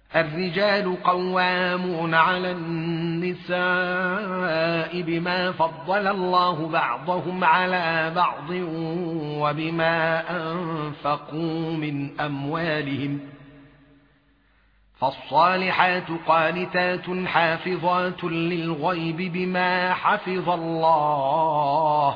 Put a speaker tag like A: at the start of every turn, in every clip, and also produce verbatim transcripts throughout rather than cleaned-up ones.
A: الرجال قوامون على النساء بما فضل الله بعضهم على بعض وبما أنفقوا من أموالهم. فالصالحات قانتات حافظات للغيب بما حفظ الله.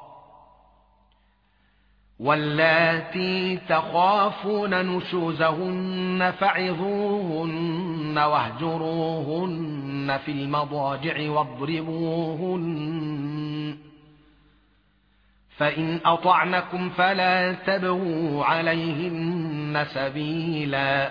A: واللاتي تخافون نشوزهن فعظوهن واهجروهن في المضاجع واضربوهن. فإن أطعنكم فلا تبغوا عليهن سبيلا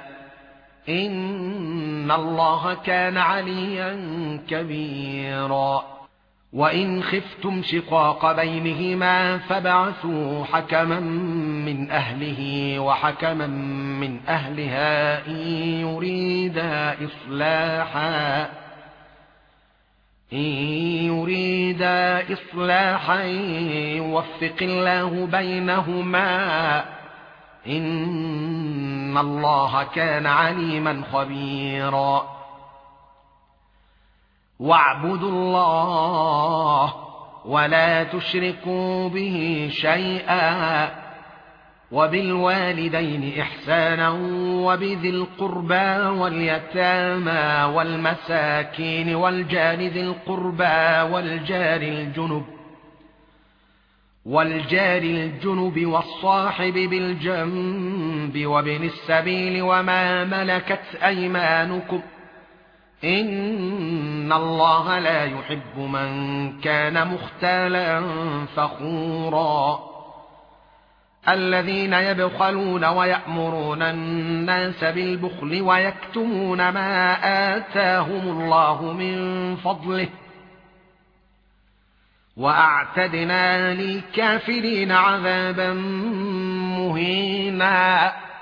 A: إن الله كان عليا كبيرا. وإن خفتم شقاق بينهما فابعثوا حكما من أهله وحكما من أهلها إن يريدا إصلاحا إن يريدا إصلاحا يوفق الله بينهما إن الله كان عليما خبيرا. واعبدوا الله ولا تشركوا به شيئا وبالوالدين إحسانا وبذي القربى واليتامى والمساكين والجار ذي القربى والجار الجنب والجار الجنب والصاحب بالجنب وابن السبيل وما ملكت أيمانكم إن الله لا يحب من كان مختالا فخورا. الذين يبخلون ويأمرون الناس بالبخل ويكتمون ما آتاهم الله من فضله وأعتدنا للكافرين عذابا مهينا.